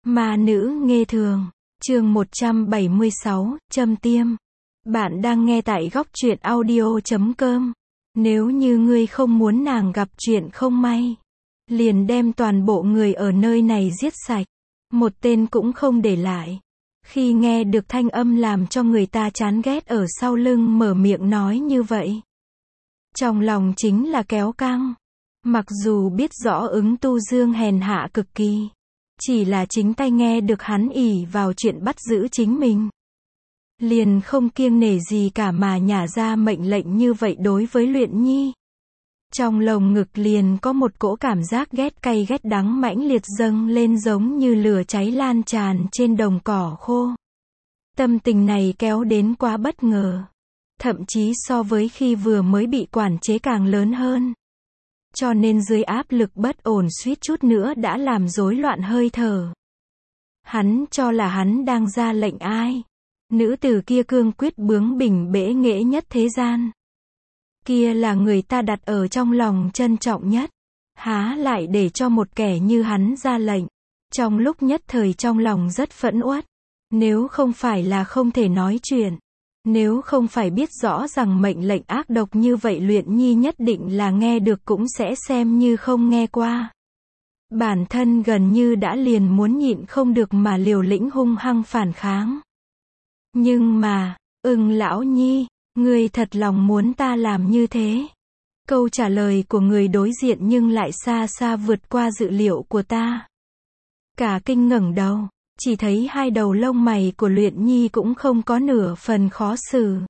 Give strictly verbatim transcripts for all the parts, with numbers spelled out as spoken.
Ma nữ nghê thường, chương một trăm bảy mươi sáu, châm tiêm. Bạn đang nghe tại góc truyện audio chấm com. Nếu như ngươi không muốn nàng gặp chuyện không may, liền đem toàn bộ người ở nơi này giết sạch, một tên cũng không để lại. Khi nghe được thanh âm làm cho người ta chán ghét ở sau lưng mở miệng nói như vậy, trong lòng chính là kéo căng. Mặc dù biết rõ ứng tu dương hèn hạ cực kỳ, chỉ là chính tay nghe được hắn ỷ vào chuyện bắt giữ chính mình, liền không kiêng nể gì cả mà nhả ra mệnh lệnh như vậy đối với Luyện Nhi. Trong lồng ngực liền có một cỗ cảm giác ghét cay ghét đắng mãnh liệt dâng lên giống như lửa cháy lan tràn trên đồng cỏ khô. Tâm tình này kéo đến quá bất ngờ, thậm chí so với khi vừa mới bị quản chế càng lớn hơn. Cho nên dưới áp lực bất ổn suýt chút nữa đã làm rối loạn hơi thở. Hắn cho là hắn đang ra lệnh ai? Nữ tử kia cương quyết bướng bỉnh bẽ nghễ nhất thế gian. Kia là người ta đặt ở trong lòng trân trọng nhất. Há lại để cho một kẻ như hắn ra lệnh. Trong lúc nhất thời trong lòng rất phẫn uất. Nếu không phải là không thể nói chuyện, nếu không phải biết rõ rằng mệnh lệnh ác độc như vậy Luyện Nhi nhất định là nghe được cũng sẽ xem như không nghe qua. Bản thân gần như đã liền muốn nhịn không được mà liều lĩnh hung hăng phản kháng. Nhưng mà, Ưng lão nhi, ngươi thật lòng muốn ta làm như thế? Câu trả lời của người đối diện nhưng lại xa xa vượt qua dự liệu của ta. Cả kinh ngẩng đầu, chỉ thấy hai đầu lông mày của Luyện Nhi cũng không có nửa phần khó xử.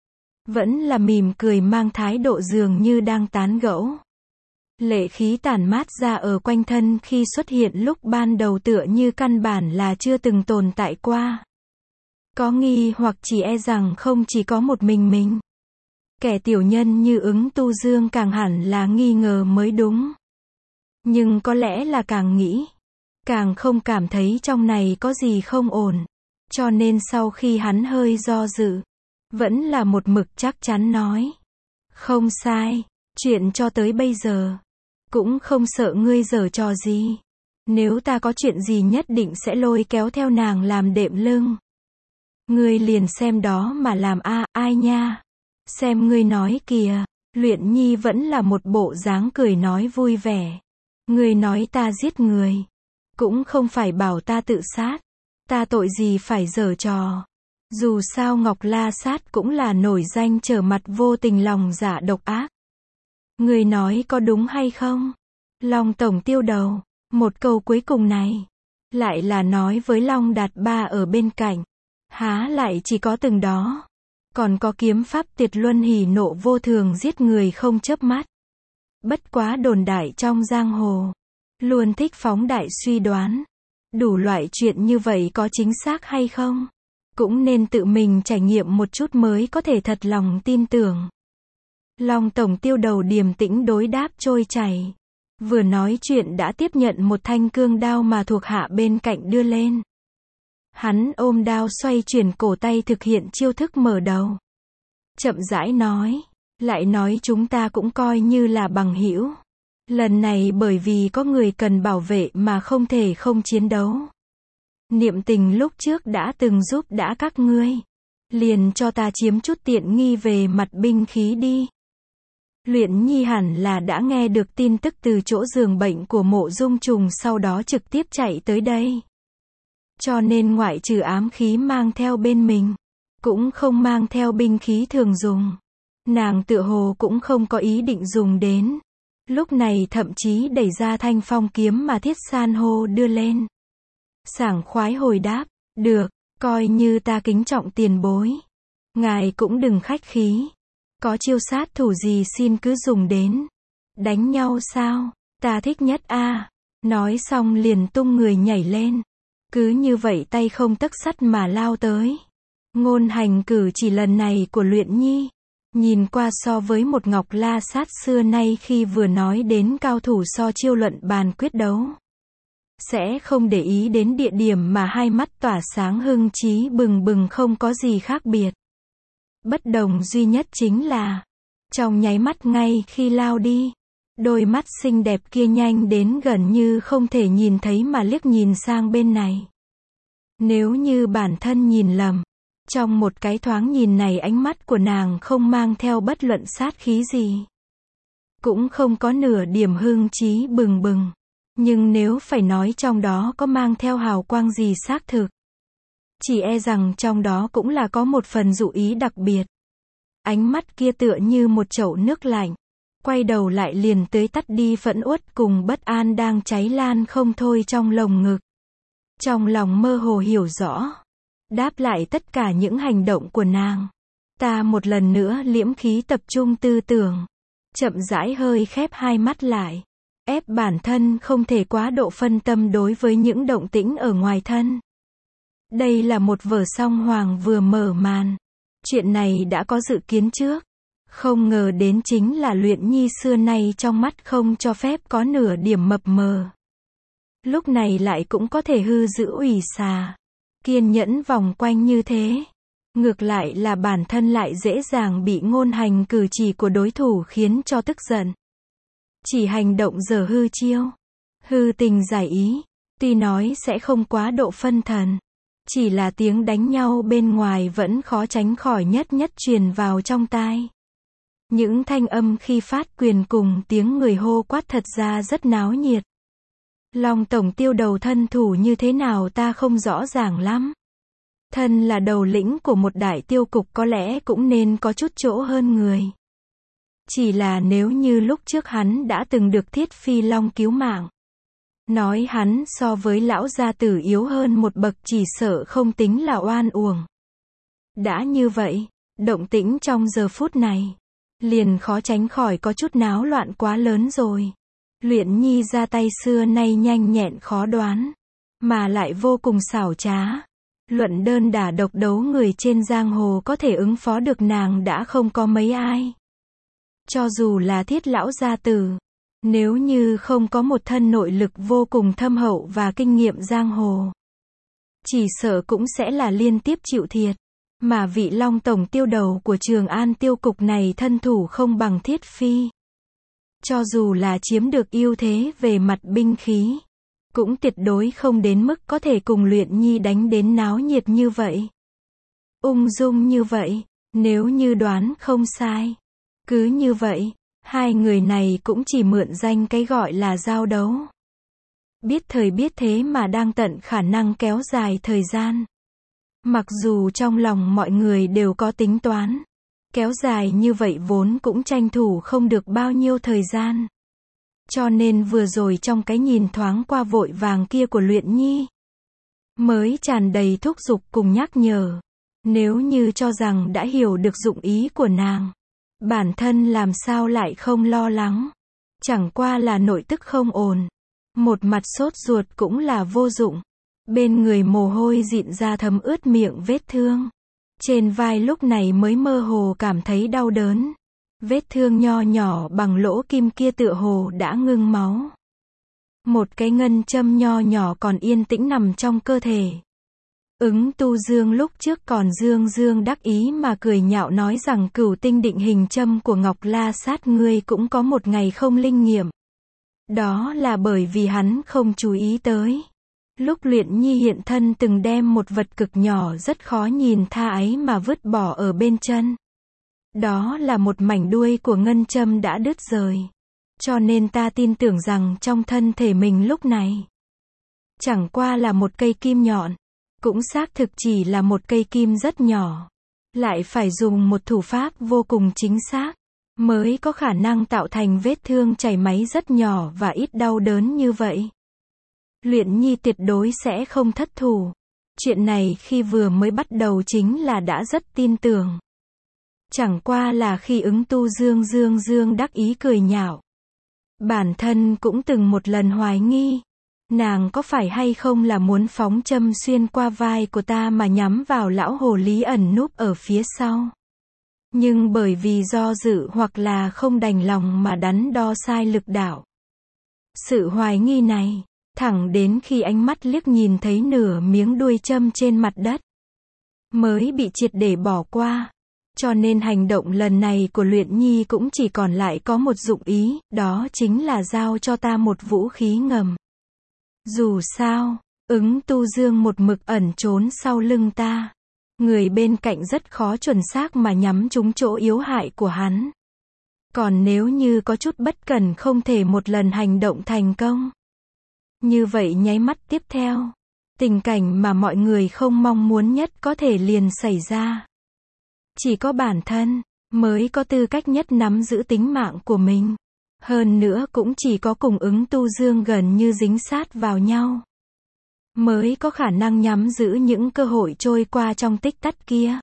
Vẫn là mỉm cười mang thái độ dường như đang tán gẫu. Lệ khí tản mát ra ở quanh thân khi xuất hiện lúc ban đầu tựa như căn bản là chưa từng tồn tại qua. Có nghi hoặc chỉ e rằng không chỉ có một mình mình. Kẻ tiểu nhân như ứng tu dương càng hẳn là nghi ngờ mới đúng. Nhưng có lẽ là càng nghĩ, càng không cảm thấy trong này có gì không ổn. Cho nên sau khi hắn hơi do dự, vẫn là một mực chắc chắn nói. Không sai, chuyện cho tới bây giờ, cũng không sợ ngươi giở trò gì. Nếu ta có chuyện gì nhất định sẽ lôi kéo theo nàng làm đệm lưng. Ngươi liền xem đó mà làm a, à, ai nha. Xem ngươi nói kìa. Luyện Nhi vẫn là một bộ dáng cười nói vui vẻ. Ngươi nói ta giết người, cũng không phải bảo ta tự sát. Ta tội gì phải giở trò. Dù sao Ngọc La Sát cũng là nổi danh trở mặt vô tình lòng dạ độc ác. Ngươi nói có đúng hay không? Long tổng tiêu đầu, một câu cuối cùng này, lại là nói với Long Đạt Ba ở bên cạnh. Há lại chỉ có từng đó. Còn có kiếm pháp Tiệt Luân hỉ nộ vô thường giết người không chớp mắt. Bất quá đồn đại trong giang hồ, luôn thích phóng đại suy đoán. Đủ loại chuyện như vậy có chính xác hay không? Cũng nên tự mình trải nghiệm một chút mới có thể thật lòng tin tưởng. Long tổng tiêu đầu điềm tĩnh đối đáp trôi chảy. Vừa nói chuyện đã tiếp nhận một thanh cương đao mà thuộc hạ bên cạnh đưa lên. Hắn ôm đao xoay chuyển cổ tay thực hiện chiêu thức mở đầu. Chậm rãi nói, lại nói chúng ta cũng coi như là bằng hữu. Lần này bởi vì có người cần bảo vệ mà không thể không chiến đấu. Niệm tình lúc trước đã từng giúp đã các ngươi. Liền cho ta chiếm chút tiện nghi về mặt binh khí đi. Luyện Nhi hẳn là đã nghe được tin tức từ chỗ giường bệnh của Mộ Dung Trùng sau đó trực tiếp chạy tới đây. Cho nên ngoại trừ ám khí mang theo bên mình, cũng không mang theo binh khí thường dùng. Nàng tựa hồ cũng không có ý định dùng đến. Lúc này thậm chí đẩy ra thanh phong kiếm mà Thiết San hô đưa lên. Sảng khoái hồi đáp, được, coi như ta kính trọng tiền bối. Ngài cũng đừng khách khí. Có chiêu sát thủ gì xin cứ dùng đến. Đánh nhau sao? Ta thích nhất a. À. Nói xong liền tung người nhảy lên. Cứ như vậy tay không tấc sắt mà lao tới. Ngôn hành cử chỉ lần này của Luyện Nhi, nhìn qua so với một Ngọc La Sát xưa nay khi vừa nói đến cao thủ so chiêu luận bàn quyết đấu. Sẽ không để ý đến địa điểm mà hai mắt tỏa sáng hưng trí bừng bừng không có gì khác biệt. Bất đồng duy nhất chính là, trong nháy mắt ngay khi lao đi, Đôi mắt xinh đẹp kia nhanh đến gần như không thể nhìn thấy mà liếc nhìn sang bên này. Nếu như bản thân nhìn lầm, trong một cái thoáng nhìn này ánh mắt của nàng không mang theo bất luận sát khí gì. Cũng không có nửa điểm hưng trí bừng bừng. Nhưng nếu phải nói trong đó có mang theo hào quang gì xác thực, chỉ e rằng trong đó cũng là có một phần dụ ý đặc biệt. Ánh mắt kia tựa như một chậu nước lạnh, quay đầu lại liền tưới tắt đi phẫn uất cùng bất an đang cháy lan không thôi trong lồng ngực. Trong lòng mơ hồ hiểu rõ, đáp lại tất cả những hành động của nàng. Ta một lần nữa liễm khí tập trung tư tưởng, chậm rãi hơi khép hai mắt lại, ép bản thân không thể quá độ phân tâm đối với những động tĩnh ở ngoài thân. Đây là một vở song hoàng vừa mở màn. Chuyện này đã có dự kiến trước. Không ngờ đến chính là Luyện Nhi xưa nay trong mắt không cho phép có nửa điểm mập mờ. Lúc này lại cũng có thể hư giữ ủy xà. Kiên nhẫn vòng quanh như thế. Ngược lại là bản thân lại dễ dàng bị ngôn hành cử chỉ của đối thủ khiến cho tức giận. Chỉ hành động dở hư chiêu, hư tình giải ý, tuy nói sẽ không quá độ phân thần. Chỉ là tiếng đánh nhau bên ngoài vẫn khó tránh khỏi nhất nhất truyền vào trong tai. Những thanh âm khi phát quyền cùng tiếng người hô quát thật ra rất náo nhiệt. Long tổng tiêu đầu thân thủ như thế nào ta không rõ ràng lắm. Thân là đầu lĩnh của một đại tiêu cục có lẽ cũng nên có chút chỗ hơn người. Chỉ là nếu như lúc trước hắn đã từng được Thiết Phi Long cứu mạng, nói hắn so với lão gia tử yếu hơn một bậc chỉ sợ không tính là oan uổng. Đã như vậy, động tĩnh trong giờ phút này, liền khó tránh khỏi có chút náo loạn quá lớn rồi. Luyện Nhi ra tay xưa nay nhanh nhẹn khó đoán, mà lại vô cùng xảo trá. Luận đơn đả độc đấu người trên giang hồ có thể ứng phó được nàng đã không có mấy ai. Cho dù là Thiết lão gia tử, nếu như không có một thân nội lực vô cùng thâm hậu và kinh nghiệm giang hồ, chỉ sợ cũng sẽ là liên tiếp chịu thiệt. Mà vị Long tổng tiêu đầu của Trường An tiêu cục này thân thủ không bằng Thiết Phi. Cho dù là chiếm được ưu thế về mặt binh khí, cũng tuyệt đối không đến mức có thể cùng Luyện Nhi đánh đến náo nhiệt như vậy. Ung dung như vậy, nếu như đoán không sai. Cứ như vậy, hai người này cũng chỉ mượn danh cái gọi là giao đấu. Biết thời biết thế mà đang tận khả năng kéo dài thời gian. Mặc dù trong lòng mọi người đều có tính toán, kéo dài như vậy vốn cũng tranh thủ không được bao nhiêu thời gian. Cho nên vừa rồi trong cái nhìn thoáng qua vội vàng kia của Luyện Nhi, mới tràn đầy thúc giục cùng nhắc nhở. Nếu như cho rằng đã hiểu được dụng ý của nàng, bản thân làm sao lại không lo lắng. Chẳng qua là nội tức không ổn. Một mặt sốt ruột cũng là vô dụng. Bên người mồ hôi dịn ra thấm ướt miệng vết thương. Trên vai lúc này mới mơ hồ cảm thấy đau đớn. Vết thương nho nhỏ bằng lỗ kim kia tựa hồ đã ngưng máu. Một cái ngân châm nho nhỏ còn yên tĩnh nằm trong cơ thể. Ứng Tu Dương lúc trước còn dương dương đắc ý mà cười nhạo nói rằng cửu tinh định hình châm của Ngọc La Sát ngươi cũng có một ngày không linh nghiệm. Đó là bởi vì hắn không chú ý tới. Lúc Luyện Nhi hiện thân từng đem một vật cực nhỏ rất khó nhìn tha ấy mà vứt bỏ ở bên chân. Đó là một mảnh đuôi của ngân châm đã đứt rời. Cho nên ta tin tưởng rằng trong thân thể mình lúc này, chẳng qua là một cây kim nhọn. Cũng xác thực chỉ là một cây kim rất nhỏ. Lại phải dùng một thủ pháp vô cùng chính xác, mới có khả năng tạo thành vết thương chảy máy rất nhỏ và ít đau đớn như vậy. Luyện Nhi tuyệt đối sẽ không thất thủ. Chuyện này khi vừa mới bắt đầu chính là đã rất tin tưởng. Chẳng qua là khi Ứng Tu Dương dương dương đắc ý cười nhạo. Bản thân cũng từng một lần hoài nghi. Nàng có phải hay không là muốn phóng châm xuyên qua vai của ta mà nhắm vào lão hồ ly ẩn núp ở phía sau. Nhưng bởi vì do dự hoặc là không đành lòng mà đắn đo sai lực đạo. Sự hoài nghi này, thẳng đến khi ánh mắt liếc nhìn thấy nửa miếng đuôi châm trên mặt đất, mới bị triệt để bỏ qua. Cho nên hành động lần này của Luyện Nhi cũng chỉ còn lại có một dụng ý, đó chính là giao cho ta một vũ khí ngầm. Dù sao, Ứng Tu Dương một mực ẩn trốn sau lưng ta. Người bên cạnh rất khó chuẩn xác mà nhắm trúng chỗ yếu hại của hắn. Còn nếu như có chút bất cẩn không thể một lần hành động thành công. Như vậy nháy mắt tiếp theo, tình cảnh mà mọi người không mong muốn nhất có thể liền xảy ra. Chỉ có bản thân mới có tư cách nhất nắm giữ tính mạng của mình. Hơn nữa cũng chỉ có cùng Ứng Tu Dương gần như dính sát vào nhau, mới có khả năng nhắm giữ những cơ hội trôi qua trong tích tắc kia.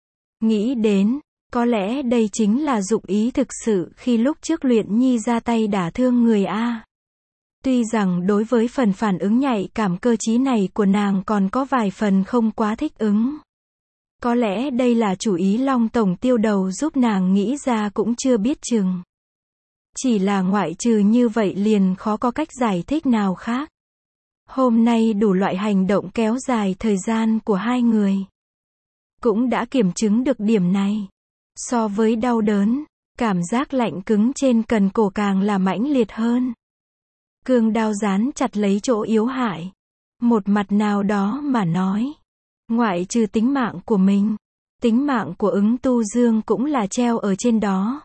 Nghĩ đến, có lẽ đây chính là dụng ý thực sự khi lúc trước Luyện Nhi ra tay đả thương người A. Tuy rằng đối với phần phản ứng nhạy cảm cơ trí này của nàng còn có vài phần không quá thích ứng. Có lẽ đây là chủ ý Long Tổng tiêu đầu giúp nàng nghĩ ra cũng chưa biết chừng. Chỉ là ngoại trừ như vậy liền khó có cách giải thích nào khác. Hôm nay đủ loại hành động kéo dài thời gian của hai người cũng đã kiểm chứng được điểm này. So với đau đớn, cảm giác lạnh cứng trên cần cổ càng là mãnh liệt hơn. Cương đao dán chặt lấy chỗ yếu hại. Một mặt nào đó mà nói, ngoại trừ tính mạng của mình, tính mạng của Ứng Tu Dương cũng là treo ở trên đó.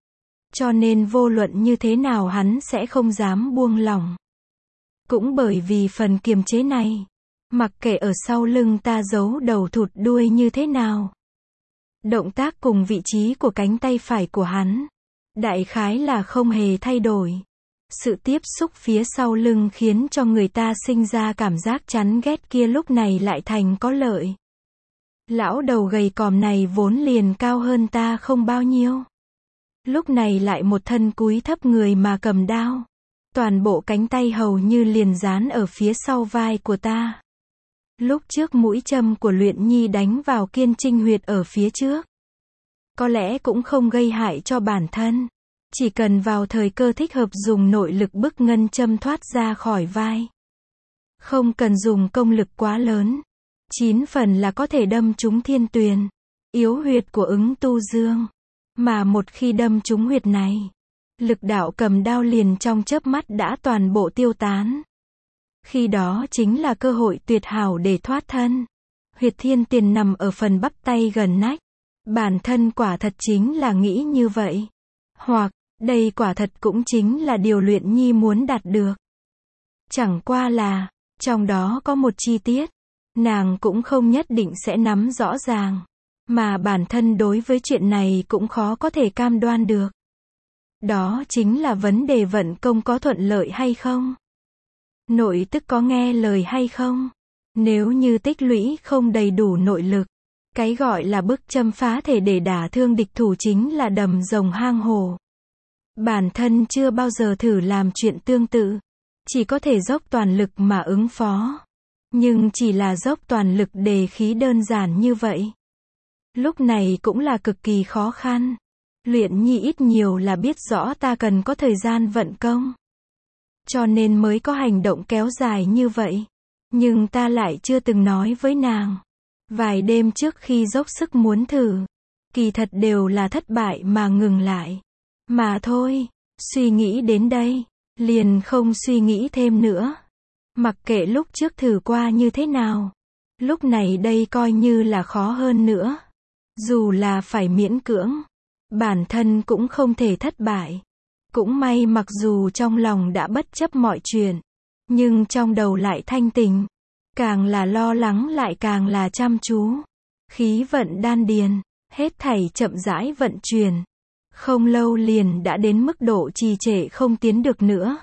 Cho nên vô luận như thế nào hắn sẽ không dám buông lỏng. Cũng bởi vì phần kiềm chế này, mặc kệ ở sau lưng ta giấu đầu thụt đuôi như thế nào. Động tác cùng vị trí của cánh tay phải của hắn, đại khái là không hề thay đổi. Sự tiếp xúc phía sau lưng khiến cho người ta sinh ra cảm giác chán ghét kia lúc này lại thành có lợi. Lão đầu gầy còm này vốn liền cao hơn ta không bao nhiêu. Lúc này lại một thân cúi thấp người mà cầm đao. Toàn bộ cánh tay hầu như liền dán ở phía sau vai của ta. Lúc trước mũi châm của Luyện Nhi đánh vào kiên trinh huyệt ở phía trước. Có lẽ cũng không gây hại cho bản thân. Chỉ cần vào thời cơ thích hợp dùng nội lực bức ngân châm thoát ra khỏi vai. Không cần dùng công lực quá lớn. Chín phần là có thể đâm trúng thiên tuyền, yếu huyệt của Ứng Tu Dương. Mà một khi đâm trúng huyệt này, lực đạo cầm đao liền trong chớp mắt đã toàn bộ tiêu tán. Khi đó chính là cơ hội tuyệt hảo để thoát thân. Huyệt thiên tiền nằm ở phần bắp tay gần nách. Bản thân quả thật chính là nghĩ như vậy. Hoặc, đây quả thật cũng chính là điều Luyện Nhi muốn đạt được. Chẳng qua là, trong đó có một chi tiết, nàng cũng không nhất định sẽ nắm rõ ràng. Mà bản thân đối với chuyện này cũng khó có thể cam đoan được. Đó chính là vấn đề vận công có thuận lợi hay không? Nội tức có nghe lời hay không? Nếu như tích lũy không đầy đủ nội lực, cái gọi là bức châm phá thể để đả thương địch thủ chính là đầm rồng hang hổ. Bản thân chưa bao giờ thử làm chuyện tương tự. Chỉ có thể dốc toàn lực mà ứng phó. Nhưng chỉ là dốc toàn lực đề khí đơn giản như vậy. Lúc này cũng là cực kỳ khó khăn. Luyện Nhi ít nhiều là biết rõ ta cần có thời gian vận công. Cho nên mới có hành động kéo dài như vậy. Nhưng ta lại chưa từng nói với nàng. Vài đêm trước khi dốc sức muốn thử, kỳ thật đều là thất bại mà ngừng lại. Mà thôi, suy nghĩ đến đây, liền không suy nghĩ thêm nữa. Mặc kệ lúc trước thử qua như thế nào, lúc này đây coi như là khó hơn nữa. Dù là phải miễn cưỡng, bản thân cũng không thể thất bại. Cũng may mặc dù trong lòng đã bất chấp mọi chuyện, nhưng trong đầu lại thanh tình. Càng là lo lắng lại càng là chăm chú. Khí vận đan điền, hết thảy chậm rãi vận chuyển. Không lâu liền đã đến mức độ trì trệ không tiến được nữa.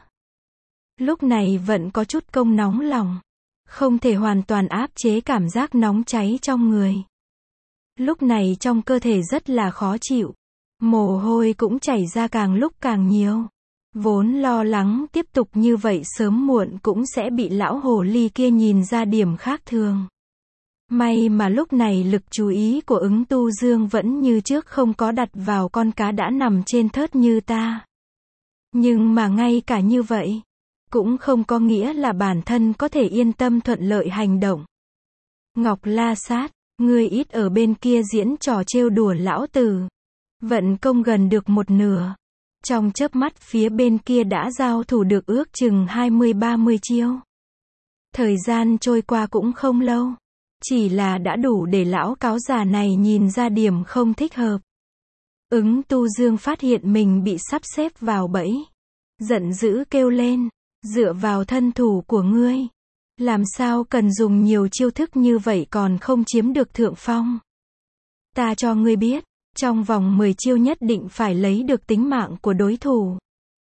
Lúc này vẫn có chút công nóng lòng. Không thể hoàn toàn áp chế cảm giác nóng cháy trong người. Lúc này trong cơ thể rất là khó chịu. Mồ hôi cũng chảy ra càng lúc càng nhiều. Vốn lo lắng tiếp tục như vậy sớm muộn cũng sẽ bị lão hồ ly kia nhìn ra điểm khác thường. May mà lúc này lực chú ý của Ứng Tu Dương vẫn như trước không có đặt vào con cá đã nằm trên thớt như ta. Nhưng mà ngay cả như vậy, cũng không có nghĩa là bản thân có thể yên tâm thuận lợi hành động. Ngọc La Sát, Ngươi ít ở bên kia diễn trò trêu đùa lão tử. Vận công gần được một nửa. Trong chớp mắt phía bên kia đã giao thủ được ước chừng hai mươi ba mươi chiêu. Thời gian trôi qua cũng không lâu. Chỉ là đã đủ để lão cáo già này nhìn ra điểm không thích hợp. Ứng Tu Dương phát hiện mình bị sắp xếp vào bẫy. Giận dữ kêu lên, dựa vào thân thủ của ngươi. Làm sao cần dùng nhiều chiêu thức như vậy còn không chiếm được thượng phong. Ta cho ngươi biết, trong vòng mười chiêu nhất định phải lấy được tính mạng của đối thủ.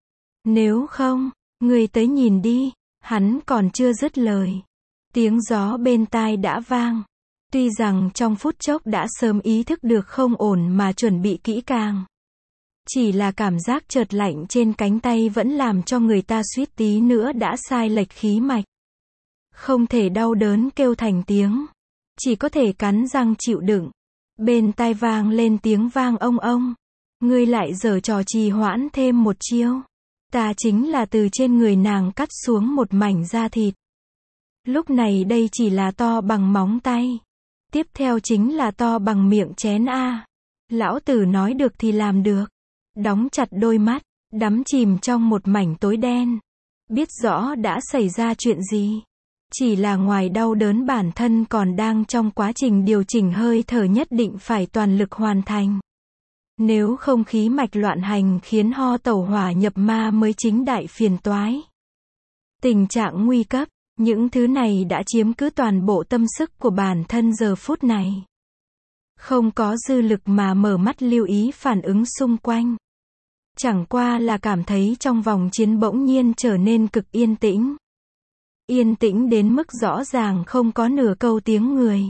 Nếu không, ngươi tới nhìn đi, hắn còn chưa dứt lời. Tiếng gió bên tai đã vang. Tuy rằng trong phút chốc đã sớm ý thức được không ổn mà chuẩn bị kỹ càng. Chỉ là cảm giác chợt lạnh trên cánh tay vẫn làm cho người ta suýt tí nữa đã sai lệch khí mạch. Không thể đau đớn kêu thành tiếng. Chỉ có thể cắn răng chịu đựng. Bên tai vang lên tiếng vang ông ông. Ngươi lại giở trò trì hoãn thêm một chiêu. Ta chính là từ trên người nàng cắt xuống một mảnh da thịt. Lúc này đây chỉ là to bằng móng tay. Tiếp theo chính là to bằng miệng chén a. Lão tử nói được thì làm được. Đóng chặt đôi mắt, đắm chìm trong một mảnh tối đen. Biết rõ đã xảy ra chuyện gì. Chỉ là ngoài đau đớn bản thân còn đang trong quá trình điều chỉnh hơi thở nhất định phải toàn lực hoàn thành. Nếu không khí mạch loạn hành khiến ho tẩu hỏa nhập ma mới chính đại phiền toái. Tình trạng nguy cấp, những thứ này đã chiếm cứ toàn bộ tâm sức của bản thân giờ phút này. Không có dư lực mà mở mắt lưu ý phản ứng xung quanh. Chẳng qua là cảm thấy trong vòng chiến bỗng nhiên trở nên cực yên tĩnh. Yên tĩnh đến mức rõ ràng không có nửa câu tiếng người.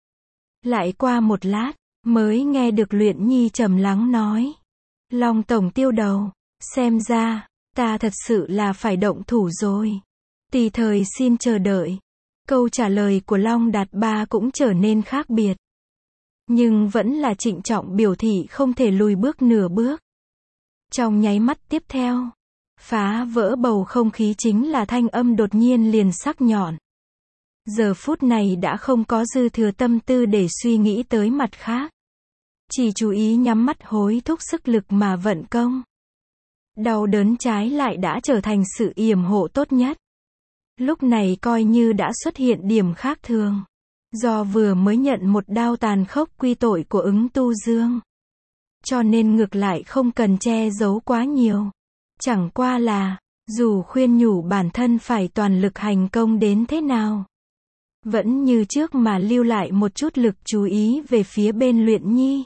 Lại qua một lát, mới nghe được Luyện Nhi trầm lắng nói. Long tổng tiêu đầu, xem ra, ta thật sự là phải động thủ rồi. Tùy thời xin chờ đợi. Câu trả lời của Long Đạt Ba cũng trở nên khác biệt. Nhưng vẫn là trịnh trọng biểu thị không thể lùi bước nửa bước. Trong nháy mắt tiếp theo, phá vỡ bầu không khí chính là thanh âm đột nhiên liền sắc nhọn. Giờ phút này đã không có dư thừa tâm tư để suy nghĩ tới mặt khác. Chỉ chú ý nhắm mắt hối thúc sức lực mà vận công. Đau đớn trái lại đã trở thành sự yểm hộ tốt nhất. Lúc này coi như đã xuất hiện điểm khác thường. Do vừa mới nhận một đao tàn khốc quy tội của Ứng Tu Dương. Cho nên ngược lại không cần che giấu quá nhiều. Chẳng qua là, dù khuyên nhủ bản thân phải toàn lực hành công đến thế nào. Vẫn như trước mà lưu lại một chút lực chú ý về phía bên Luyện Nhi.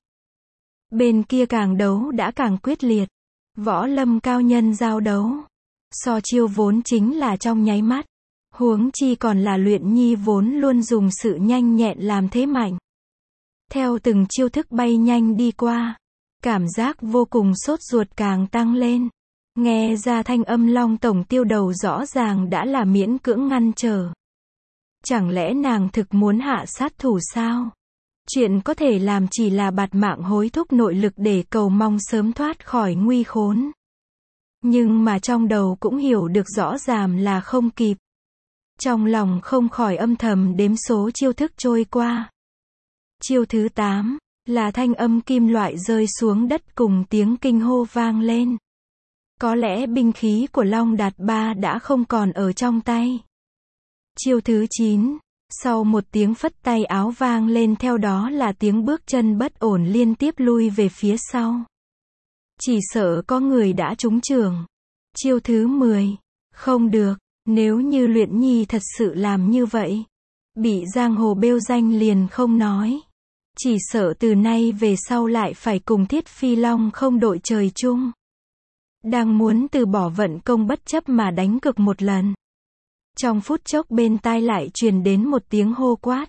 Bên kia càng đấu đã càng quyết liệt. Võ lâm cao nhân giao đấu. So chiêu vốn chính là trong nháy mắt. Huống chi còn là Luyện Nhi vốn luôn dùng sự nhanh nhẹn làm thế mạnh. Theo từng chiêu thức bay nhanh đi qua. Cảm giác vô cùng sốt ruột càng tăng lên. Nghe ra thanh âm Long tổng tiêu đầu rõ ràng đã là miễn cưỡng ngăn trở. Chẳng lẽ nàng thực muốn hạ sát thủ sao? Chuyện có thể làm chỉ là bạt mạng hối thúc nội lực để cầu mong sớm thoát khỏi nguy khốn. Nhưng mà trong đầu cũng hiểu được rõ ràng là không kịp. Trong lòng không khỏi âm thầm đếm số chiêu thức trôi qua. Chiêu thứ tám, là thanh âm kim loại rơi xuống đất cùng tiếng kinh hô vang lên. Có lẽ binh khí của Long Đạt Ba đã không còn ở trong tay. Chiêu thứ chín, sau một tiếng phất tay áo vang lên theo đó là tiếng bước chân bất ổn liên tiếp lui về phía sau. Chỉ sợ có người đã trúng trường. Chiêu thứ mười, không được, nếu như Luyện Nhi thật sự làm như vậy. Bị giang hồ bêu danh liền không nói. Chỉ sợ từ nay về sau lại phải cùng Thiết Phi Long không đội trời chung. Đang muốn từ bỏ vận công bất chấp mà đánh cực một lần. Trong phút chốc bên tai lại truyền đến một tiếng hô quát.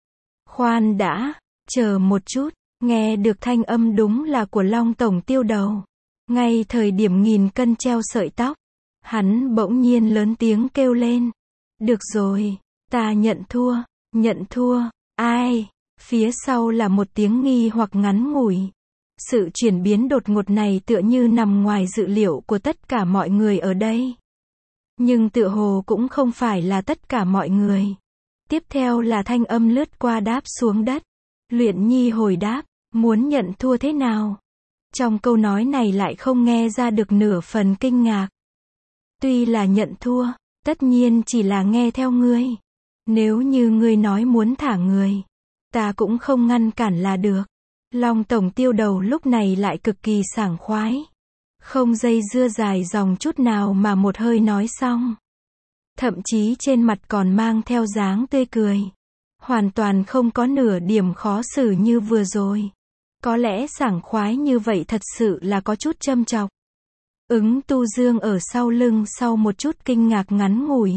Khoan đã, chờ một chút, nghe được thanh âm đúng là của Long tổng tiêu đầu. Ngay thời điểm nghìn cân treo sợi tóc, hắn bỗng nhiên lớn tiếng kêu lên. Được rồi, ta nhận thua, nhận thua, ai? Phía sau là một tiếng nghi hoặc ngắn ngủi. Sự chuyển biến đột ngột này tựa như nằm ngoài dự liệu của tất cả mọi người ở đây. Nhưng tựa hồ cũng không phải là tất cả mọi người. Tiếp theo là thanh âm lướt qua đáp xuống đất. Luyện Nhi hồi đáp, muốn nhận thua thế nào? Trong câu nói này lại không nghe ra được nửa phần kinh ngạc. Tuy là nhận thua, tất nhiên chỉ là nghe theo ngươi. Nếu như ngươi nói muốn thả người, ta cũng không ngăn cản là được. Long tổng tiêu đầu lúc này lại cực kỳ sảng khoái. Không dây dưa dài dòng chút nào mà một hơi nói xong. Thậm chí trên mặt còn mang theo dáng tươi cười. Hoàn toàn không có nửa điểm khó xử như vừa rồi. Có lẽ sảng khoái như vậy thật sự là có chút châm chọc. Ứng Tu Dương ở sau lưng sau một chút kinh ngạc ngắn ngủi.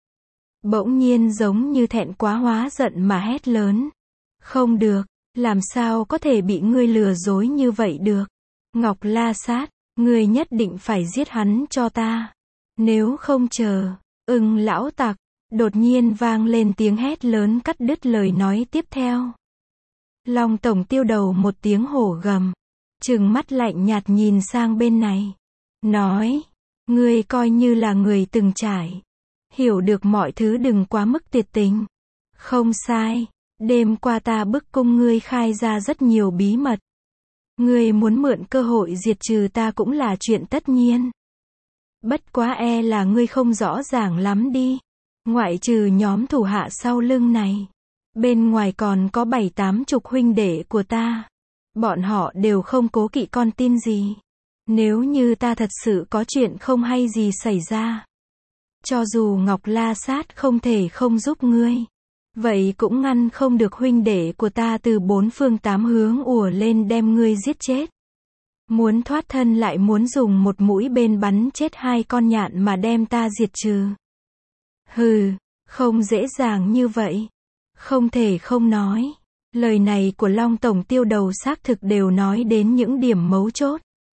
Bỗng nhiên giống như thẹn quá hóa giận mà hét lớn. Không được, làm sao có thể bị ngươi lừa dối như vậy được. Ngọc La Sát, ngươi nhất định phải giết hắn cho ta. Nếu không chờ, ưng lão tặc, đột nhiên vang lên tiếng hét lớn cắt đứt lời nói tiếp theo. Long tổng tiêu đầu một tiếng hổ gầm, trừng mắt lạnh nhạt nhìn sang bên này. Nói, ngươi coi như là người từng trải. Hiểu được mọi thứ đừng quá mức tuyệt tình. Không sai, đêm qua ta bức cung ngươi khai ra rất nhiều bí mật. Ngươi muốn mượn cơ hội diệt trừ ta cũng là chuyện tất nhiên. Bất quá e là ngươi không rõ ràng lắm đi. Ngoại trừ nhóm thủ hạ sau lưng này, bên ngoài còn có bảy tám chục huynh đệ của ta. Bọn họ đều không cố kỵ con tin gì. Nếu như ta thật sự có chuyện không hay gì xảy ra, cho dù Ngọc La Sát không thể không giúp ngươi, vậy cũng ngăn không được huynh đệ của ta từ bốn phương tám hướng ùa lên đem ngươi giết chết. Muốn thoát thân lại muốn dùng một mũi tên bắn chết hai con nhạn mà đem ta diệt trừ. Hừ, không dễ dàng như vậy. Không thể không nói. Lời này của Long tổng tiêu đầu xác thực đều nói đến những điểm mấu chốt.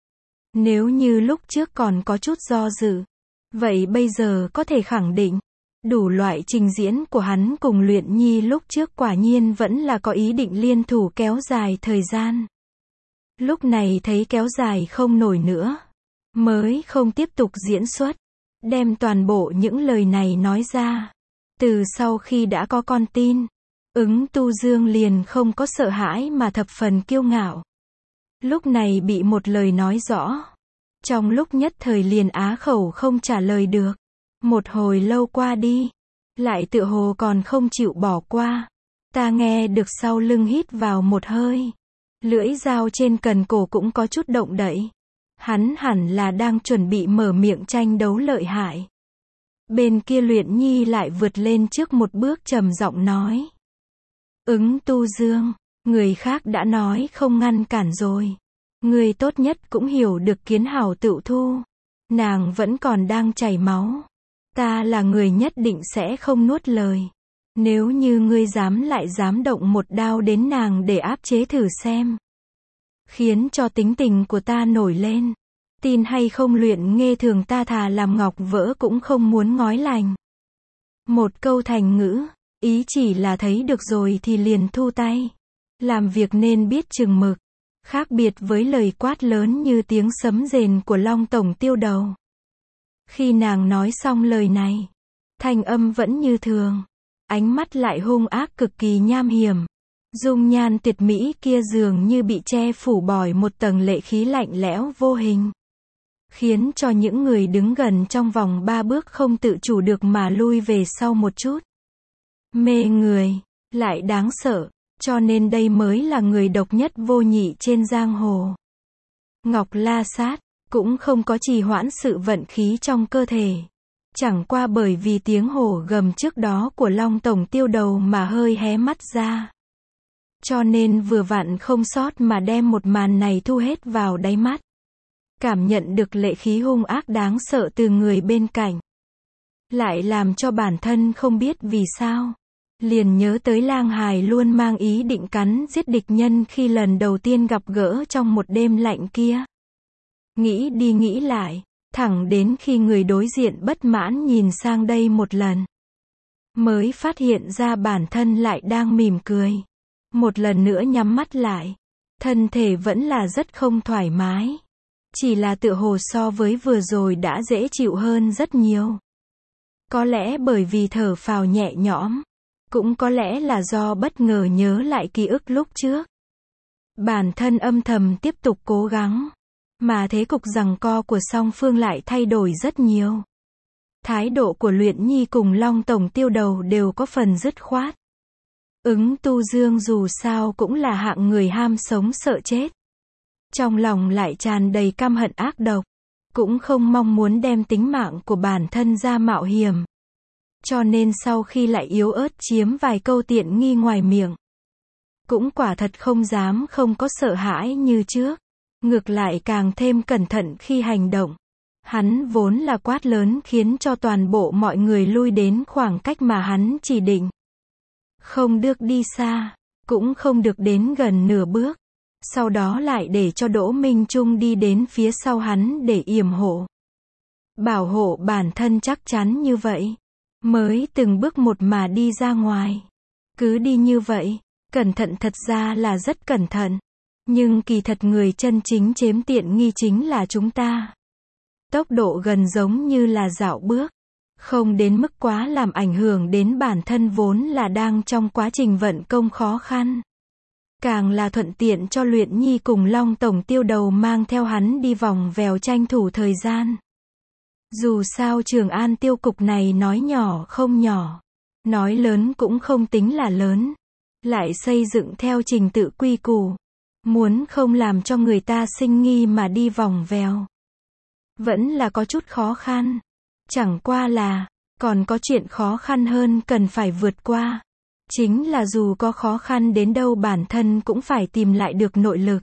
Nếu như lúc trước còn có chút do dự, vậy bây giờ có thể khẳng định, đủ loại trình diễn của hắn cùng Luyện Nhi lúc trước quả nhiên vẫn là có ý định liên thủ kéo dài thời gian. Lúc này thấy kéo dài không nổi nữa, mới không tiếp tục diễn xuất, đem toàn bộ những lời này nói ra. Từ sau khi đã có con tin, Ứng Tu Dương liền không có sợ hãi mà thập phần kiêu ngạo. Lúc này bị một lời nói rõ, trong lúc nhất thời liền á khẩu không trả lời được. Một hồi lâu qua đi, lại tựa hồ còn không chịu bỏ qua. Ta nghe được sau lưng hít vào một hơi, lưỡi dao trên cần cổ cũng có chút động đậy. Hắn hẳn là đang chuẩn bị mở miệng tranh đấu lợi hại. Bên kia Luyện Nhi lại vượt lên trước một bước trầm giọng nói. Ứng Tu Dương, người khác đã nói không ngăn cản rồi. Người tốt nhất cũng hiểu được Kiến Hảo Tựu Thu. Nàng vẫn còn đang chảy máu. Ta là người nhất định sẽ không nuốt lời. Nếu như ngươi dám lại dám động một đao đến nàng để áp chế thử xem. Khiến cho tính tình của ta nổi lên. Tin hay không Luyện Nghê thường ta thà làm ngọc vỡ cũng không muốn ngói lành. Một câu thành ngữ, ý chỉ là thấy được rồi thì liền thu tay. Làm việc nên biết chừng mực. Khác biệt với lời quát lớn như tiếng sấm rền của Long tổng tiêu đầu. Khi nàng nói xong lời này, thanh âm vẫn như thường, ánh mắt lại hung ác cực kỳ nham hiểm. Dung nhan tuyệt mỹ kia dường như bị che phủ bòi một tầng lệ khí lạnh lẽo vô hình, khiến cho những người đứng gần trong vòng ba bước không tự chủ được mà lui về sau một chút. Mê người, lại đáng sợ, cho nên đây mới là người độc nhất vô nhị trên giang hồ. Ngọc La Sát cũng không có trì hoãn sự vận khí trong cơ thể. Chẳng qua bởi vì tiếng hổ gầm trước đó của Long tổng tiêu đầu mà hơi hé mắt ra. Cho nên vừa vặn không sót mà đem một màn này thu hết vào đáy mắt. Cảm nhận được lệ khí hung ác đáng sợ từ người bên cạnh. Lại làm cho bản thân không biết vì sao. Liền nhớ tới Lang Hài luôn mang ý định cắn giết địch nhân khi lần đầu tiên gặp gỡ trong một đêm lạnh kia. Nghĩ đi nghĩ lại, thẳng đến khi người đối diện bất mãn nhìn sang đây một lần, mới phát hiện ra bản thân lại đang mỉm cười. Một lần nữa nhắm mắt lại, thân thể vẫn là rất không thoải mái. Chỉ là tựa hồ so với vừa rồi đã dễ chịu hơn rất nhiều. Có lẽ bởi vì thở phào nhẹ nhõm, Cũng có lẽ là do bất ngờ nhớ lại ký ức lúc trước. Bản thân âm thầm tiếp tục cố gắng. Mà thế cục giằng co của song phương lại thay đổi rất nhiều. Thái độ của Luyện Nhi cùng Long Tổng Tiêu Đầu đều có phần dứt khoát. Ứng Tu Dương dù sao cũng là hạng người ham sống sợ chết. Trong lòng lại tràn đầy căm hận ác độc. Cũng không mong muốn đem tính mạng của bản thân ra mạo hiểm. Cho nên sau khi lại yếu ớt chiếm vài câu tiện nghi ngoài miệng. Cũng quả thật không dám không có sợ hãi như trước. Ngược lại càng thêm cẩn thận khi hành động. Hắn vốn là quát lớn khiến cho toàn bộ mọi người lui đến khoảng cách mà hắn chỉ định. Không được đi xa, cũng không được đến gần nửa bước. Sau đó lại để cho Đỗ Minh Trung đi đến phía sau hắn để yểm hộ. Bảo hộ bản thân chắc chắn như vậy. Mới từng bước một mà đi ra ngoài. Cứ đi như vậy, cẩn thận thật ra là rất cẩn thận. Nhưng kỳ thật người chân chính chiếm tiện nghi chính là chúng ta. Tốc độ gần giống như là dạo bước. Không đến mức quá làm ảnh hưởng đến bản thân vốn là đang trong quá trình vận công khó khăn. Càng là thuận tiện cho Luyện Nhi cùng Long Tổng Tiêu Đầu mang theo hắn đi vòng vèo tranh thủ thời gian. Dù sao Trường An tiêu cục này nói nhỏ không nhỏ. Nói lớn cũng không tính là lớn. Lại xây dựng theo trình tự quy củ. Muốn không làm cho người ta sinh nghi mà đi vòng vèo. Vẫn là có chút khó khăn. Chẳng qua là, còn có chuyện khó khăn hơn cần phải vượt qua. Chính là dù có khó khăn đến đâu bản thân cũng phải tìm lại được nội lực.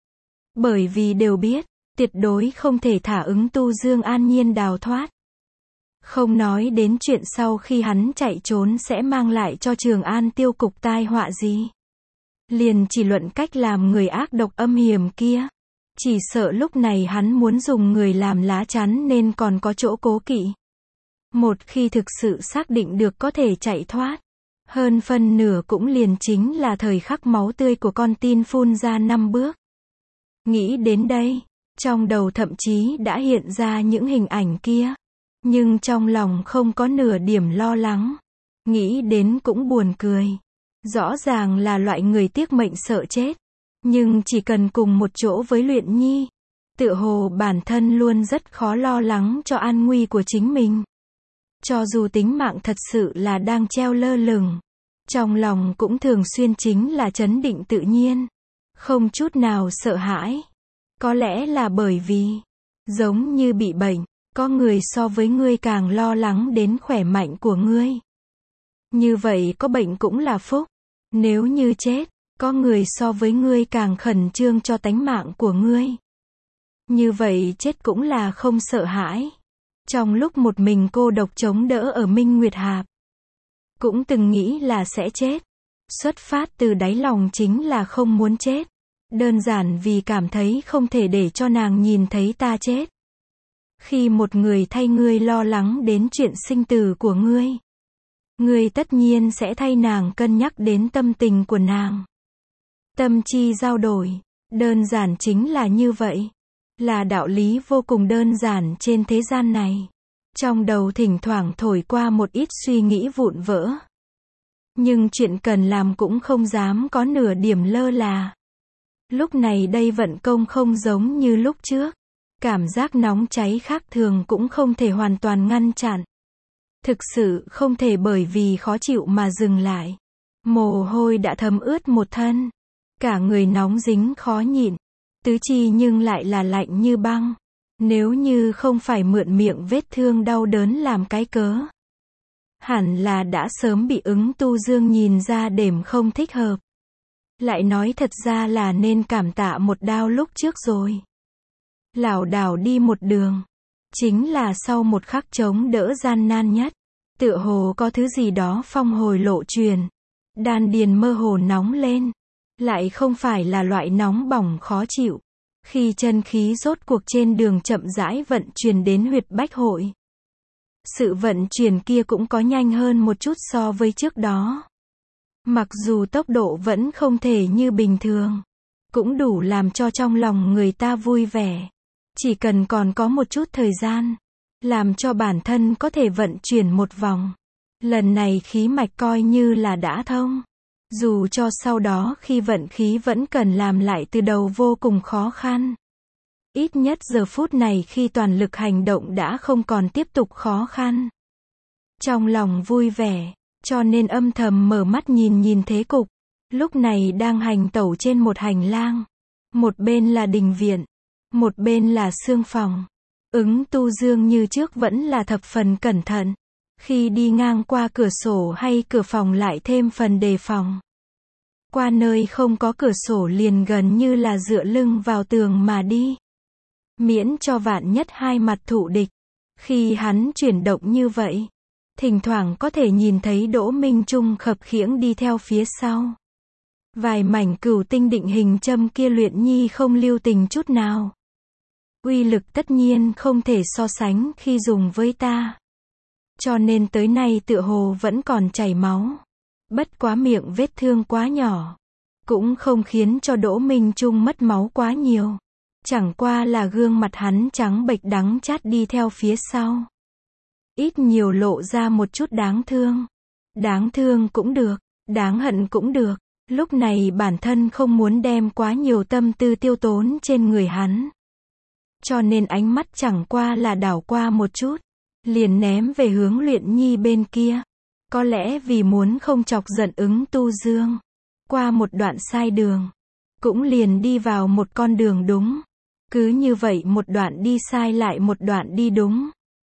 Bởi vì đều biết, tuyệt đối không thể thả Ứng Tu Dương an nhiên đào thoát. Không nói đến chuyện sau khi hắn chạy trốn sẽ mang lại cho Trường An tiêu cục tai họa gì. Liền chỉ luận cách làm người ác độc âm hiểm kia. Chỉ sợ lúc này hắn muốn dùng người làm lá chắn nên còn có chỗ cố kỵ. Một khi thực sự xác định được có thể chạy thoát. Hơn phân nửa cũng liền chính là thời khắc máu tươi của con tin phun ra năm bước. Nghĩ đến đây, trong đầu thậm chí đã hiện ra những hình ảnh kia. Nhưng trong lòng không có nửa điểm lo lắng. Nghĩ đến cũng buồn cười. Rõ ràng là loại người tiếc mệnh sợ chết. Nhưng chỉ cần cùng một chỗ với Luyện Nhi. Tựa hồ bản thân luôn rất khó lo lắng cho an nguy của chính mình. Cho dù tính mạng thật sự là đang treo lơ lửng. Trong lòng cũng thường xuyên chính là trấn định tự nhiên. Không chút nào sợ hãi. Có lẽ là bởi vì, giống như bị bệnh, có người so với ngươi càng lo lắng đến khỏe mạnh của ngươi. Như vậy có bệnh cũng là phúc. Nếu như chết, có người so với ngươi càng khẩn trương cho tánh mạng của ngươi. Như vậy chết cũng là không sợ hãi. Trong lúc một mình cô độc chống đỡ ở Minh Nguyệt Hạp, cũng từng nghĩ là sẽ chết. Xuất phát từ đáy lòng chính là không muốn chết. Đơn giản vì cảm thấy không thể để cho nàng nhìn thấy ta chết. Khi một người thay ngươi lo lắng đến chuyện sinh tử của ngươi, ngươi tất nhiên sẽ thay nàng cân nhắc đến tâm tình của nàng. Tâm chi giao đổi, đơn giản chính là như vậy. Là đạo lý vô cùng đơn giản trên thế gian này. Trong đầu thỉnh thoảng thổi qua một ít suy nghĩ vụn vỡ. Nhưng chuyện cần làm cũng không dám có nửa điểm lơ là. Lúc này đây vận công không giống như lúc trước. Cảm giác nóng cháy khác thường cũng không thể hoàn toàn ngăn chặn. Thực sự không thể bởi vì khó chịu mà dừng lại. Mồ hôi đã thấm ướt một thân. Cả người nóng dính khó nhịn. Tứ chi nhưng lại là lạnh như băng. Nếu như không phải mượn miệng vết thương đau đớn làm cái cớ, hẳn là đã sớm bị Ứng Tu Dương nhìn ra điểm không thích hợp. Lại nói thật ra là nên cảm tạ một đao lúc trước rồi. Lảo đảo đi một đường. Chính là sau một khắc chống đỡ gian nan nhất. Tựa hồ có thứ gì đó phong hồi lộ truyền. Đan điền mơ hồ nóng lên. Lại không phải là loại nóng bỏng khó chịu. Khi chân khí rốt cuộc trên đường chậm rãi vận chuyển đến huyệt bách hội. Sự vận chuyển kia cũng có nhanh hơn một chút so với trước đó. Mặc dù tốc độ vẫn không thể như bình thường. Cũng đủ làm cho trong lòng người ta vui vẻ. Chỉ cần còn có một chút thời gian. Làm cho bản thân có thể vận chuyển một vòng. Lần này khí mạch coi như là đã thông. Dù cho sau đó khi vận khí vẫn cần làm lại từ đầu vô cùng khó khăn. Ít nhất giờ phút này khi toàn lực hành động đã không còn tiếp tục khó khăn. Trong lòng vui vẻ, cho nên âm thầm mở mắt nhìn nhìn thế cục. Lúc này đang hành tẩu trên một hành lang. Một bên là đình viện, một bên là xương phòng. Ứng Tu Dương như trước vẫn là thập phần cẩn thận. Khi đi ngang qua cửa sổ hay cửa phòng lại thêm phần đề phòng. Qua nơi không có cửa sổ liền gần như là dựa lưng vào tường mà đi. Miễn cho vạn nhất hai mặt thụ địch. Khi hắn chuyển động như vậy, thỉnh thoảng có thể nhìn thấy Đỗ Minh Trung khập khiễng đi theo phía sau. Vài mảnh cửu tinh định hình châm kia Luyện Nhi không lưu tình chút nào. Uy lực tất nhiên không thể so sánh khi dùng với ta. Cho nên tới nay tựa hồ vẫn còn chảy máu. Bất quá miệng vết thương quá nhỏ. Cũng không khiến cho Đỗ Minh Trung mất máu quá nhiều. Chẳng qua là gương mặt hắn trắng bệch đắng chát đi theo phía sau. Ít nhiều lộ ra một chút đáng thương. Đáng thương cũng được, đáng hận cũng được. Lúc này bản thân không muốn đem quá nhiều tâm tư tiêu tốn trên người hắn. Cho nên ánh mắt chẳng qua là đảo qua một chút. Liền ném về hướng Luyện Nhi bên kia. Có lẽ vì muốn không chọc giận Ứng Tu Dương. Qua một đoạn sai đường. Cũng liền đi vào một con đường đúng. Cứ như vậy một đoạn đi sai lại một đoạn đi đúng.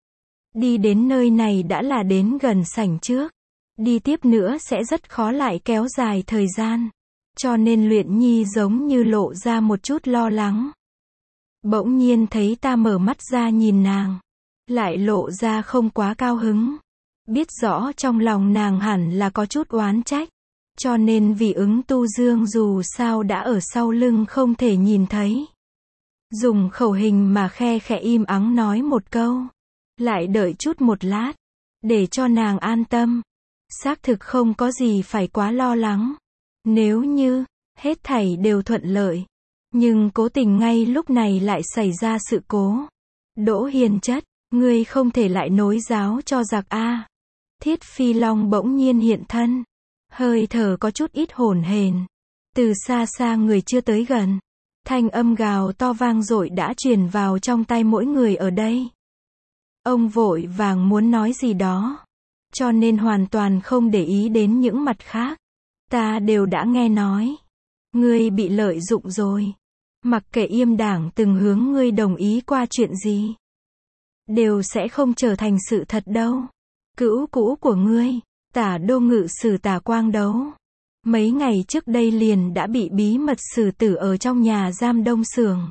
Đi đến nơi này đã là đến gần sảnh trước. Đi tiếp nữa sẽ rất khó lại kéo dài thời gian. Cho nên Luyện Nhi giống như lộ ra một chút lo lắng. Bỗng nhiên thấy ta mở mắt ra nhìn nàng. Lại lộ ra không quá cao hứng. Biết rõ trong lòng nàng hẳn là có chút oán trách. Cho nên vì Ứng Tu Dương dù sao đã ở sau lưng không thể nhìn thấy. Dùng khẩu hình mà khe khẽ im ắng nói một câu. Lại đợi chút một lát. Để cho nàng an tâm. Xác thực không có gì phải quá lo lắng. Nếu như, hết thảy đều thuận lợi. Nhưng cố tình ngay lúc này lại xảy ra sự cố. Đỗ Hiền Chất, ngươi không thể lại nối giáo cho giặc a. Thiết Phi Long bỗng nhiên hiện thân. Hơi thở có chút ít hổn hển. Từ xa xa người chưa tới gần. Thanh âm gào to vang dội đã truyền vào trong tai mỗi người ở đây. Ông vội vàng muốn nói gì đó. Cho nên hoàn toàn không để ý đến những mặt khác. Ta đều đã nghe nói. Ngươi bị lợi dụng rồi. Mặc kệ Yêm Đảng từng hướng ngươi đồng ý qua chuyện gì. Đều sẽ không trở thành sự thật đâu. Cữu cũ của ngươi, Tả Đô Ngự Sử Tả Quang Đấu. Mấy ngày trước đây liền đã bị bí mật xử tử ở trong nhà giam Đông Xưởng.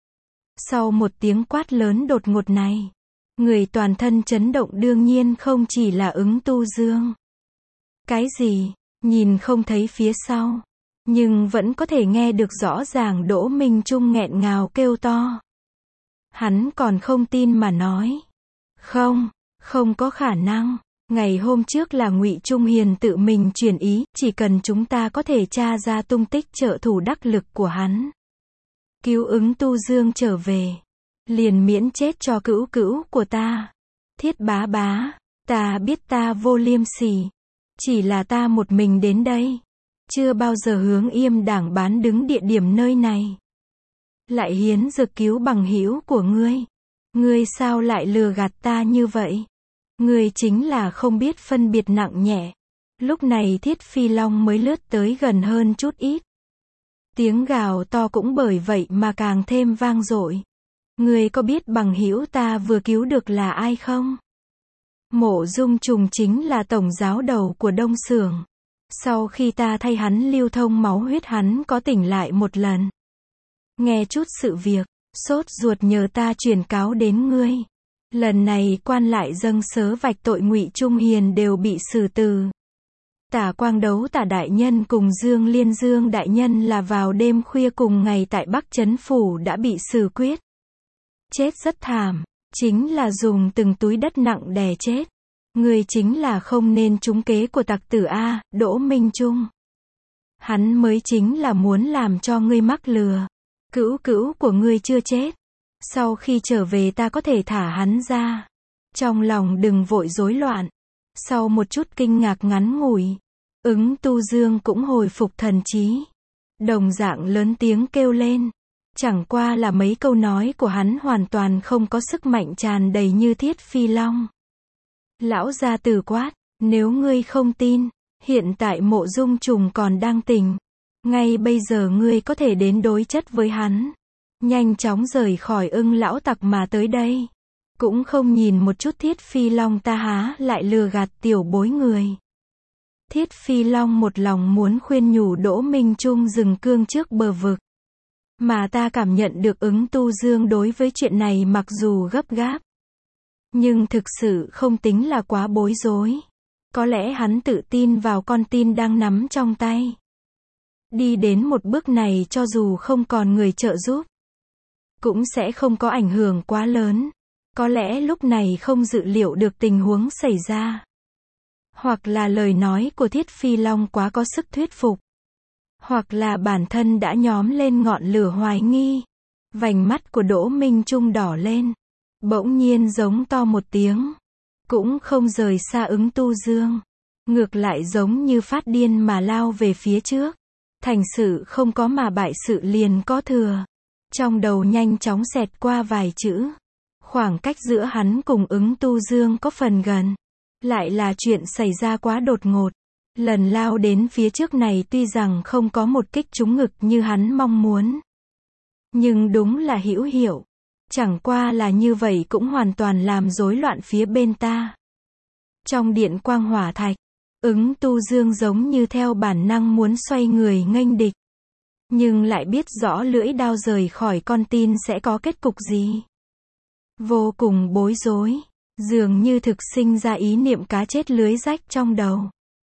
Sau một tiếng quát lớn đột ngột này. Người toàn thân chấn động đương nhiên không chỉ là Ứng Tu Dương. Cái gì? Nhìn không thấy phía sau. Nhưng vẫn có thể nghe được rõ ràng Đỗ Minh Trung nghẹn ngào kêu to. Hắn còn không tin mà nói. Không, không có khả năng. Ngày hôm trước là Ngụy Trung Hiền tự mình truyền ý, chỉ cần chúng ta có thể tra ra tung tích trợ thủ đắc lực của hắn. Cứu Ứng Tu Dương trở về. Liền miễn chết cho cữu cữu của ta. Thiết bá bá, ta biết ta vô liêm sỉ. Chỉ là ta một mình đến đây. Chưa bao giờ hướng Yêm Đảng bán đứng địa điểm nơi này. Lại hiến dược cứu bằng hữu của ngươi. Ngươi sao lại lừa gạt ta như vậy? Ngươi chính là không biết phân biệt nặng nhẹ. Lúc này Thiết Phi Long mới lướt tới gần hơn chút ít. Tiếng gào to cũng bởi vậy mà càng thêm vang dội. Ngươi có biết bằng hữu ta vừa cứu được là ai không? Mộ Dung Trùng chính là tổng giáo đầu của Đông Xưởng. Sau khi ta thay hắn lưu thông máu huyết hắn có tỉnh lại một lần. Nghe chút sự việc, sốt ruột nhờ ta truyền cáo đến ngươi. Lần này quan lại dâng sớ vạch tội Ngụy Trung Hiền đều bị xử tử. Tả Quang Đấu Tả đại nhân cùng Dương Liên Dương đại nhân là vào đêm khuya cùng ngày tại Bắc Trấn Phủ đã bị xử quyết. Chết rất thảm, chính là dùng từng túi đất nặng đè chết. Ngươi chính là không nên trúng kế của tặc tử A, Đỗ Minh Trung. Hắn mới chính là muốn làm cho ngươi mắc lừa. Cữu cữu của ngươi chưa chết. Sau khi trở về ta có thể thả hắn ra. Trong lòng đừng vội rối loạn. Sau một chút kinh ngạc ngắn ngủi, Ứng Tu Dương cũng hồi phục thần trí. Đồng dạng lớn tiếng kêu lên. Chẳng qua là mấy câu nói của hắn hoàn toàn không có sức mạnh tràn đầy như Thiết Phi Long. Lão gia tử quát, nếu ngươi không tin, hiện tại Mộ Dung Trùng còn đang tỉnh. Ngay bây giờ ngươi có thể đến đối chất với hắn. Nhanh chóng rời khỏi Ưng lão tặc mà tới đây. Cũng không nhìn một chút Thiết Phi Long ta há lại lừa gạt tiểu bối người. Thiết Phi Long một lòng muốn khuyên nhủ Đỗ Minh Trung dừng cương trước bờ vực. Mà ta cảm nhận được Ứng Tu Dương đối với chuyện này mặc dù gấp gáp, nhưng thực sự không tính là quá bối rối. Có lẽ hắn tự tin vào con tin đang nắm trong tay. Đi đến một bước này cho dù không còn người trợ giúp, cũng sẽ không có ảnh hưởng quá lớn. Có lẽ lúc này không dự liệu được tình huống xảy ra. Hoặc là lời nói của Thiết Phi Long quá có sức thuyết phục. Hoặc là bản thân đã nhóm lên ngọn lửa hoài nghi. Vành mắt của Đỗ Minh Trung đỏ lên. Bỗng nhiên giống to một tiếng. Cũng không rời xa Ứng Tu Dương. Ngược lại giống như phát điên mà lao về phía trước. Thành sự không có mà bại sự liền có thừa. Trong đầu nhanh chóng xẹt qua vài chữ. Khoảng cách giữa hắn cùng Ứng Tu Dương có phần gần. Lại là chuyện xảy ra quá đột ngột. Lần lao đến phía trước này tuy rằng không có một kích trúng ngực như hắn mong muốn. Nhưng đúng là hữu hiệu. Chẳng qua là như vậy cũng hoàn toàn làm rối loạn phía bên ta. Trong điện quang hỏa thạch, Ứng Tu Dương giống như theo bản năng muốn xoay người nghênh địch. Nhưng lại biết rõ lưỡi đao rời khỏi con tin sẽ có kết cục gì. Vô cùng bối rối. Dường như thực sinh ra ý niệm cá chết lưới rách trong đầu.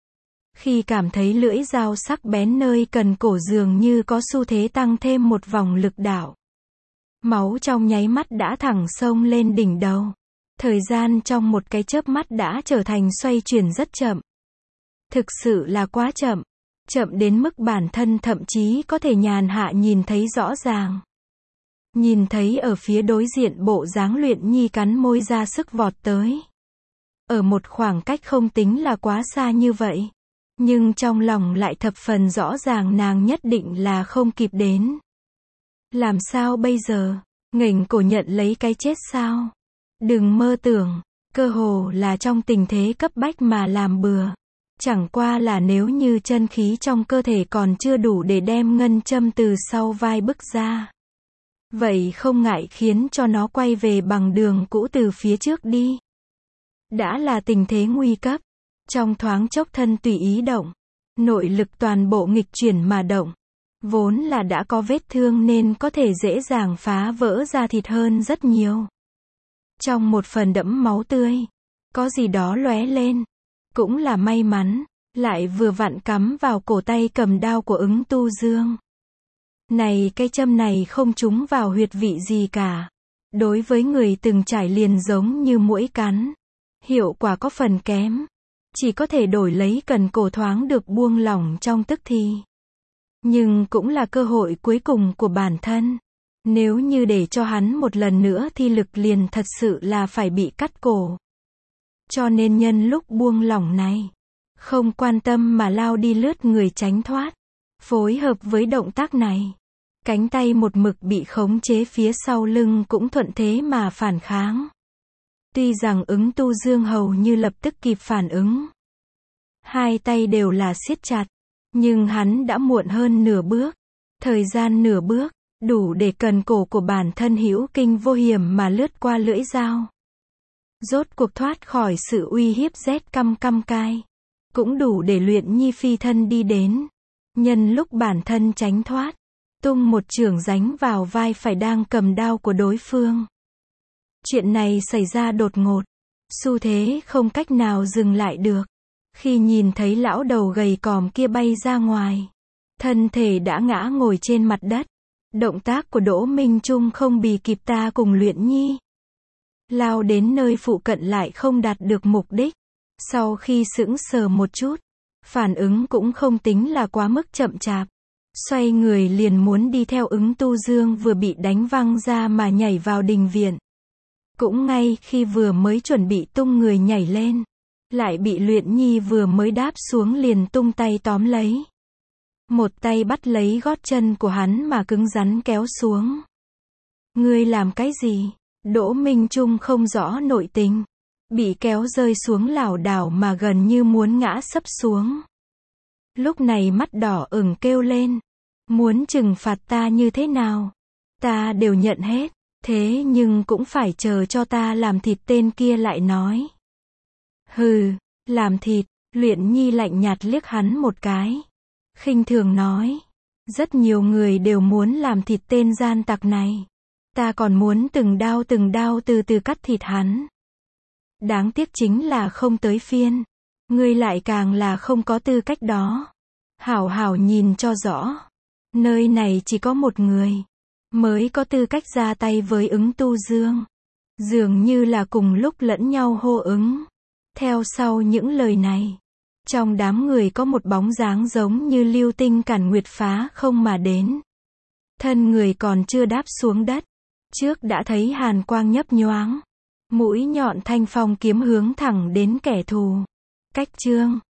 Khi cảm thấy lưỡi dao sắc bén nơi cần cổ dường như có xu thế tăng thêm một vòng lực đạo. Máu trong nháy mắt đã thẳng xông lên đỉnh đầu. Thời gian trong một cái chớp mắt đã trở thành xoay chuyển rất chậm. Thực sự là quá chậm. Chậm đến mức bản thân thậm chí có thể nhàn hạ nhìn thấy rõ ràng. Nhìn thấy ở phía đối diện bộ dáng Luyện Nhi cắn môi ra sức vọt tới. Ở một khoảng cách không tính là quá xa như vậy. Nhưng trong lòng lại thập phần rõ ràng nàng nhất định là không kịp đến. Làm sao bây giờ? Nghềnh cổ nhận lấy cái chết sao? Đừng mơ tưởng. Cơ hồ là trong tình thế cấp bách mà làm bừa. Chẳng qua là nếu như chân khí trong cơ thể còn chưa đủ để đem ngân châm từ sau vai bức ra. Vậy không ngại khiến cho nó quay về bằng đường cũ từ phía trước đi. Đã là tình thế nguy cấp. Trong thoáng chốc thân tùy ý động. Nội lực toàn bộ nghịch chuyển mà động. Vốn là đã có vết thương nên có thể dễ dàng phá vỡ ra thịt hơn rất nhiều. Trong một phần đẫm máu tươi. Có gì đó lóe lên. Cũng là may mắn. Lại vừa vặn cắm vào cổ tay cầm đao của Ứng Tu Dương. Này cây châm này không trúng vào huyệt vị gì cả. Đối với người từng trải liền giống như muỗi cắn. Hiệu quả có phần kém. Chỉ có thể đổi lấy cần cổ thoáng được buông lỏng trong tức thì. Nhưng cũng là cơ hội cuối cùng của bản thân. Nếu như để cho hắn một lần nữa thì lực liền thật sự là phải bị cắt cổ. Cho nên nhân lúc buông lỏng này. Không quan tâm mà lao đi lướt người tránh thoát. Phối hợp với động tác này. Cánh tay một mực bị khống chế phía sau lưng cũng thuận thế mà phản kháng. Tuy rằng Ứng Tu Dương hầu như lập tức kịp phản ứng. Hai tay đều là siết chặt. Nhưng hắn đã muộn hơn nửa bước. Thời gian nửa bước, đủ để cần cổ của bản thân hữu kinh vô hiểm mà lướt qua lưỡi dao. Rốt cuộc thoát khỏi sự uy hiếp rét căm căm cay. Cũng đủ để Luyện Nhi phi thân đi đến. Nhân lúc bản thân tránh thoát. Tung một chưởng đánh vào vai phải đang cầm đao của đối phương. Chuyện này xảy ra đột ngột. Xu thế không cách nào dừng lại được. Khi nhìn thấy lão đầu gầy còm kia bay ra ngoài. Thân thể đã ngã ngồi trên mặt đất. Động tác của Đỗ Minh Trung không bì kịp ta cùng Luyện Nhi. Lao đến nơi phụ cận lại không đạt được mục đích. Sau khi sững sờ một chút. Phản ứng cũng không tính là quá mức chậm chạp. Xoay người liền muốn đi theo Ứng Tu Dương vừa bị đánh văng ra mà nhảy vào đình viện. Cũng ngay khi vừa mới chuẩn bị tung người nhảy lên. lại bị Luyện Nhi vừa mới đáp xuống liền tung tay tóm lấy. Một tay bắt lấy gót chân của hắn mà cứng rắn kéo xuống. Ngươi làm cái gì? Đỗ Minh Trung không rõ nội tình. Bị kéo rơi xuống lảo đảo mà gần như muốn ngã sấp xuống. Lúc này mắt đỏ ửng kêu lên. Muốn trừng phạt ta như thế nào? Ta đều nhận hết. Thế nhưng cũng phải chờ cho ta làm thịt tên kia lại nói. Hừ, làm thịt. Luyện Nhi lạnh nhạt liếc hắn một cái. Khinh thường nói. Rất nhiều người đều muốn làm thịt tên gian tặc này. Ta còn muốn từng đao từng đao từ từ cắt thịt hắn. Đáng tiếc chính là không tới phiên. Ngươi lại càng là không có tư cách đó. Hảo hảo nhìn cho rõ. Nơi này chỉ có một người mới có tư cách ra tay với ứng tu dương. Dường như là cùng lúc lẫn nhau hô ứng. Theo sau những lời này, trong đám người có một bóng dáng giống như lưu tinh cản nguyệt phá không mà đến. Thân người còn chưa đáp xuống đất, trước đã thấy hàn quang nhấp nhoáng. Mũi nhọn thanh phong kiếm hướng thẳng đến kẻ thù. Cách chương